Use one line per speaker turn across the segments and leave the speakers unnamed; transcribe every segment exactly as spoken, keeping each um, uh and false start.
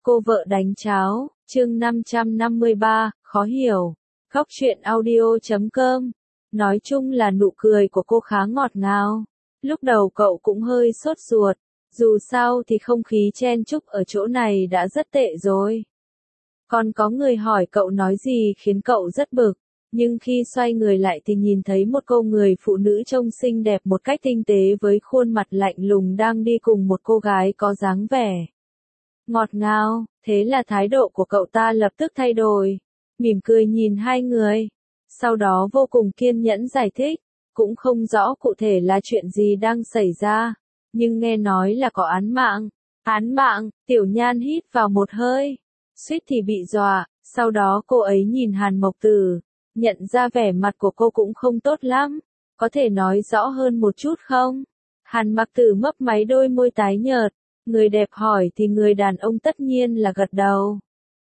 Cô vợ đánh cháo, chương năm trăm năm mươi ba, khó hiểu. Góc truyện audio chấm com. Nói chung là nụ cười của cô khá ngọt ngào. Lúc đầu cậu cũng hơi sốt ruột, dù sao thì không khí chen chúc ở chỗ này đã rất tệ rồi. Còn có người hỏi cậu nói gì khiến cậu rất bực, nhưng khi xoay người lại thì nhìn thấy một cô người phụ nữ trông xinh đẹp một cách tinh tế với khuôn mặt lạnh lùng đang đi cùng một cô gái có dáng vẻ ngọt ngào, thế là thái độ của cậu ta lập tức thay đổi, mỉm cười nhìn hai người, sau đó vô cùng kiên nhẫn giải thích, cũng không rõ cụ thể là chuyện gì đang xảy ra, nhưng nghe nói là có án mạng. Án mạng, Tiểu Nhan hít vào một hơi, suýt thì bị dọa, sau đó cô ấy nhìn Hàn Mộc Tử, nhận ra vẻ mặt của cô cũng không tốt lắm, có thể nói rõ hơn một chút không? Hàn Mộc Tử mấp máy đôi môi tái nhợt, người đẹp hỏi thì người đàn ông tất nhiên là gật đầu.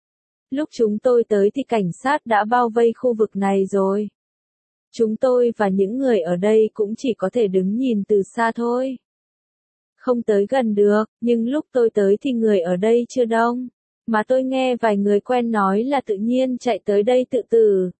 Lúc chúng tôi tới thì cảnh sát đã bao vây khu vực này rồi. Chúng tôi và những người ở đây cũng chỉ có thể đứng nhìn từ xa thôi. Không tới gần được, nhưng lúc tôi tới thì người ở đây chưa đông, mà tôi nghe vài người quen nói là tự nhiên chạy tới đây tự tử.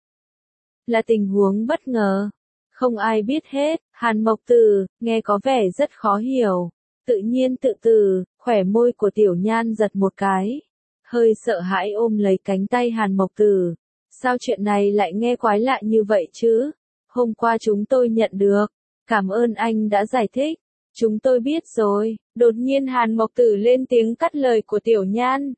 Là tình huống bất ngờ. Không ai biết hết, Hàn Mộc Tử, nghe có vẻ rất khó hiểu. Tự nhiên tự tử, khỏe môi của Tiểu Nhan giật một cái. Hơi sợ hãi ôm lấy cánh tay Hàn Mộc Tử. Sao chuyện này lại nghe quái lạ như vậy chứ? Hôm qua chúng tôi nhận được. Cảm ơn anh đã giải thích. Chúng tôi biết rồi. Đột nhiên Hàn Mộc Tử lên tiếng cắt lời của Tiểu Nhan.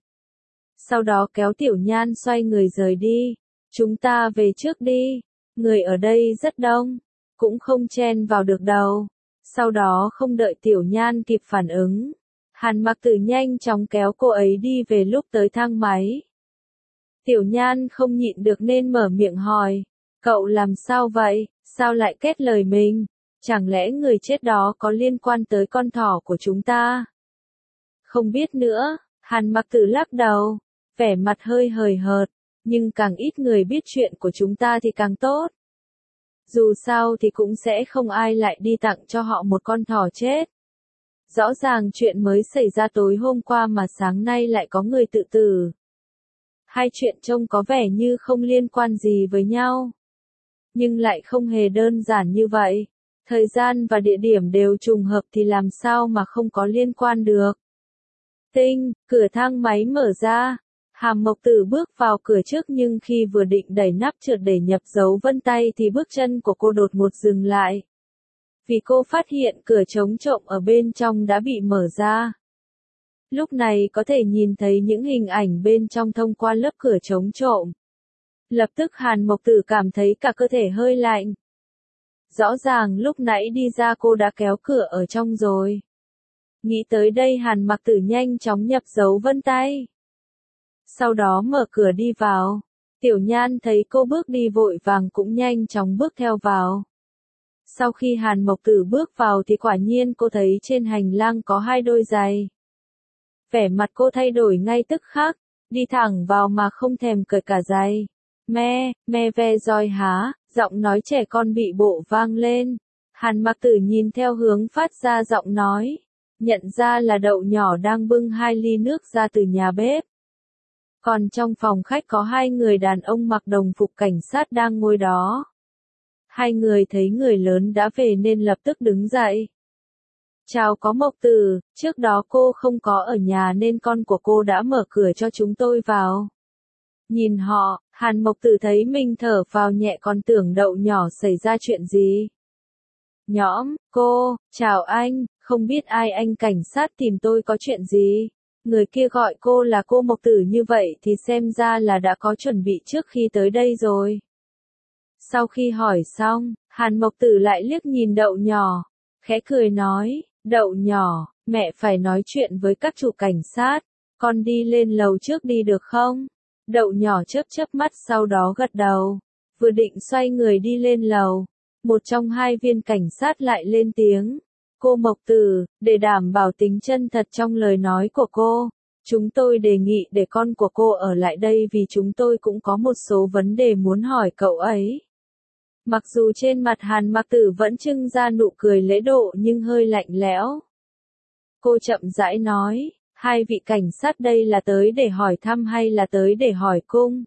Sau đó kéo Tiểu Nhan xoay người rời đi. Chúng ta về trước đi. Người ở đây rất đông. Cũng không chen vào được đâu. Sau đó không đợi Tiểu Nhan kịp phản ứng. Hàn Mộc Tử nhanh chóng kéo cô ấy đi về lúc tới thang máy. Tiểu Nhan không nhịn được nên mở miệng hỏi. Cậu làm sao vậy? Sao lại kết lời mình? Chẳng lẽ người chết đó có liên quan tới con thỏ của chúng ta? Không biết nữa, Hàn Mộc Tử lắc đầu, vẻ mặt hơi hời hợt, nhưng càng ít người biết chuyện của chúng ta thì càng tốt. Dù sao thì cũng sẽ không ai lại đi tặng cho họ một con thỏ chết. Rõ ràng chuyện mới xảy ra tối hôm qua mà sáng nay lại có người tự tử. Hai chuyện trông có vẻ như không liên quan gì với nhau. Nhưng lại không hề đơn giản như vậy. Thời gian và địa điểm đều trùng hợp thì làm sao mà không có liên quan được. Tinh, cửa thang máy mở ra. Hàn Mộc Tử bước vào cửa trước nhưng khi vừa định đẩy nắp trượt để nhập dấu vân tay thì bước chân của cô đột ngột dừng lại. Vì cô phát hiện cửa trống trộm ở bên trong đã bị mở ra. Lúc này có thể nhìn thấy những hình ảnh bên trong thông qua lớp cửa trống trộm. Lập tức Hàn Mộc Tử cảm thấy cả cơ thể hơi lạnh. Rõ ràng lúc nãy đi ra cô đã kéo cửa ở trong rồi. Nghĩ tới đây Hàn Mộc Tử nhanh chóng nhập dấu vân tay. Sau đó mở cửa đi vào. Tiểu Nhan thấy cô bước đi vội vàng cũng nhanh chóng bước theo vào. Sau khi Hàn Mộc Tử bước vào thì quả nhiên cô thấy trên hành lang có hai đôi giày. Vẻ mặt cô thay đổi ngay tức khắc, đi thẳng vào mà không thèm cởi cả giày. Me, me ve roi há, giọng nói trẻ con bị bộ vang lên. Hàn Mộc Tử nhìn theo hướng phát ra giọng nói, nhận ra là Đậu Nhỏ đang bưng hai ly nước ra từ nhà bếp. Còn trong phòng khách có hai người đàn ông mặc đồng phục cảnh sát đang ngồi đó. Hai người thấy người lớn đã về nên lập tức đứng dậy. Chào có Mộc Tử, trước đó cô không có ở nhà nên con của cô đã mở cửa cho chúng tôi vào. Nhìn họ, Hàn Mộc Tử thấy mình thở phào nhẹ còn tưởng Đậu Nhỏ xảy ra chuyện gì. Nhõm, cô, chào anh, không biết ai anh cảnh sát tìm tôi có chuyện gì. Người kia gọi cô là cô Mộc Tử như vậy thì xem ra là đã có chuẩn bị trước khi tới đây rồi. Sau khi hỏi xong, Hàn Mộc Tử lại liếc nhìn Đậu Nhỏ, khẽ cười nói, Đậu Nhỏ, mẹ phải nói chuyện với các chủ cảnh sát, con đi lên lầu trước đi được không? Đậu Nhỏ chớp chớp mắt sau đó gật đầu, vừa định xoay người đi lên lầu, một trong hai viên cảnh sát lại lên tiếng. Cô Mộc Tử, để đảm bảo tính chân thật trong lời nói của cô, chúng tôi đề nghị để con của cô ở lại đây vì chúng tôi cũng có một số vấn đề muốn hỏi cậu ấy. Mặc dù trên mặt Hàn Mộc Tử vẫn trưng ra nụ cười lễ độ nhưng hơi lạnh lẽo. Cô chậm rãi nói, Hai vị cảnh sát đây là tới để hỏi thăm hay là tới để hỏi cung?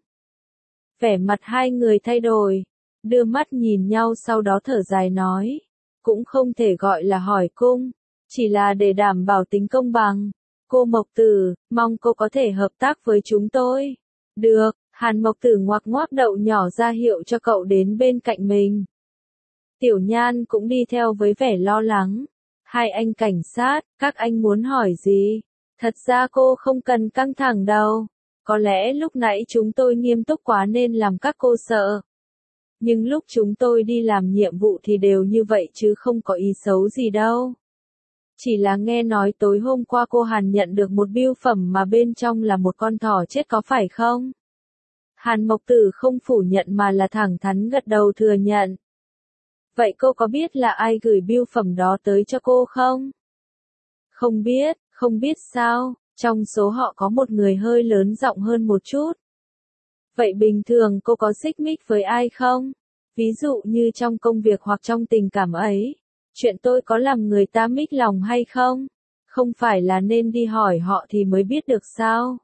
Vẻ mặt hai người thay đổi, đưa mắt nhìn nhau sau đó thở dài nói. Cũng không thể gọi là hỏi cung, chỉ là để đảm bảo tính công bằng. Cô Mộc Tử, mong cô có thể hợp tác với chúng tôi. Được, Hàn Mộc Tử ngoác ngoác đậu nhỏ ra hiệu cho cậu đến bên cạnh mình. Tiểu Nhan cũng đi theo với vẻ lo lắng. Hai anh cảnh sát, các anh muốn hỏi gì? Thật ra cô không cần căng thẳng đâu. Có lẽ lúc nãy chúng tôi nghiêm túc quá nên làm các cô sợ. Nhưng lúc chúng tôi đi làm nhiệm vụ thì đều như vậy chứ không có ý xấu gì đâu. Chỉ là nghe nói tối hôm qua cô Hàn nhận được một bưu phẩm mà bên trong là một con thỏ chết có phải không? Hàn Mộc Tử không phủ nhận mà là thẳng thắn gật đầu thừa nhận. Vậy cô có biết là ai gửi bưu phẩm đó tới cho cô không? Không biết, không biết sao, trong số họ có một người hơi lớn giọng hơn một chút. Vậy bình thường cô có xích mích với ai không? Ví dụ như trong công việc hoặc trong tình cảm ấy. Chuyện tôi có làm người ta mích lòng hay không? Không phải là nên đi hỏi họ thì mới biết được sao?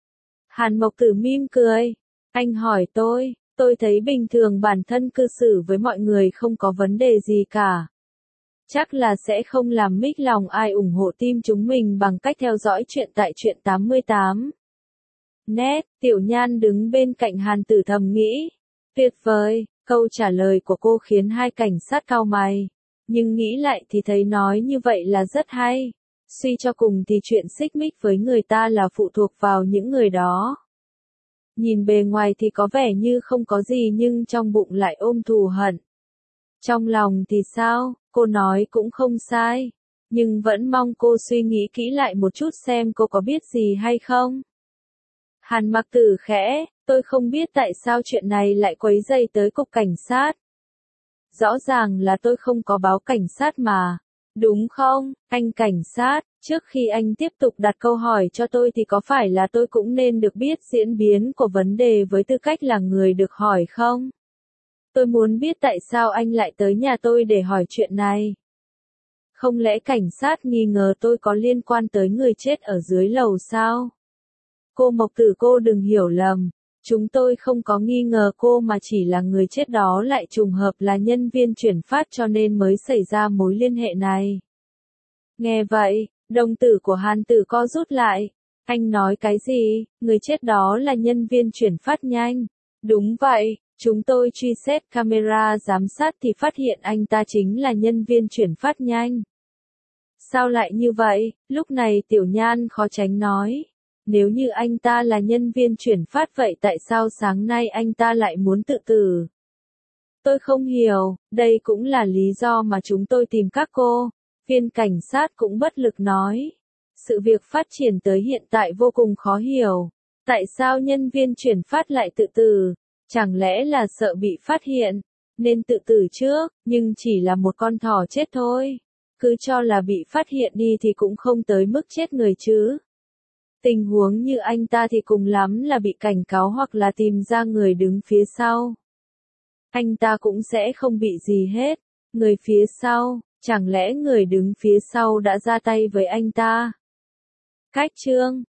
Hàn Mộc Tử mỉm cười. Anh hỏi tôi, tôi thấy bình thường bản thân cư xử với mọi người không có vấn đề gì cả. Chắc là sẽ không làm mích lòng ai ủng hộ team chúng mình bằng cách theo dõi chuyện tại truyện tám mươi tám. Nét, Tiểu Nhan đứng bên cạnh Hàn Tử thầm nghĩ. Tuyệt vời, câu trả lời của cô khiến hai cảnh sát cau mày. Nhưng nghĩ lại thì thấy nói như vậy là rất hay. Suy cho cùng thì chuyện xích mích với người ta là phụ thuộc vào những người đó. Nhìn bề ngoài thì có vẻ như không có gì nhưng trong bụng lại ôm thù hận. Trong lòng thì sao, cô nói cũng không sai. Nhưng vẫn mong cô suy nghĩ kỹ lại một chút xem cô có biết gì hay không. Hàn Mặc Tử khẽ, tôi không biết tại sao chuyện này lại quấy rầy tới cục cảnh sát. Rõ ràng là tôi không có báo cảnh sát mà. Đúng không, anh cảnh sát, trước khi anh tiếp tục đặt câu hỏi cho tôi thì có phải là tôi cũng nên được biết diễn biến của vấn đề với tư cách là người được hỏi không? Tôi muốn biết tại sao anh lại tới nhà tôi để hỏi chuyện này. Không lẽ cảnh sát nghi ngờ tôi có liên quan tới người chết ở dưới lầu sao? Cô Mộc Tử cô đừng hiểu lầm. Chúng tôi không có nghi ngờ cô mà chỉ là người chết đó lại trùng hợp là nhân viên chuyển phát cho nên mới xảy ra mối liên hệ này. Nghe vậy, đồng tử của Hàn Tử co rút lại. Anh nói cái gì? Người chết đó là nhân viên chuyển phát nhanh. Đúng vậy, chúng tôi truy xét camera giám sát thì phát hiện anh ta chính là nhân viên chuyển phát nhanh. Sao lại như vậy? Lúc này Tiểu Nhan khó tránh nói. Nếu như anh ta là nhân viên chuyển phát vậy tại sao sáng nay anh ta lại muốn tự tử? Tôi không hiểu, đây cũng là lý do mà chúng tôi tìm các cô. Viên cảnh sát cũng bất lực nói. Sự việc phát triển tới hiện tại vô cùng khó hiểu. Tại sao nhân viên chuyển phát lại tự tử? Chẳng lẽ là sợ bị phát hiện, nên tự tử trước, nhưng chỉ là một con thỏ chết thôi. Cứ cho là bị phát hiện đi thì cũng không tới mức chết người chứ. Tình huống như anh ta thì cùng lắm là bị cảnh cáo hoặc là tìm ra người đứng phía sau. Anh ta cũng sẽ không bị gì hết. Người phía sau, chẳng lẽ người đứng phía sau đã ra tay với anh ta? Cách chương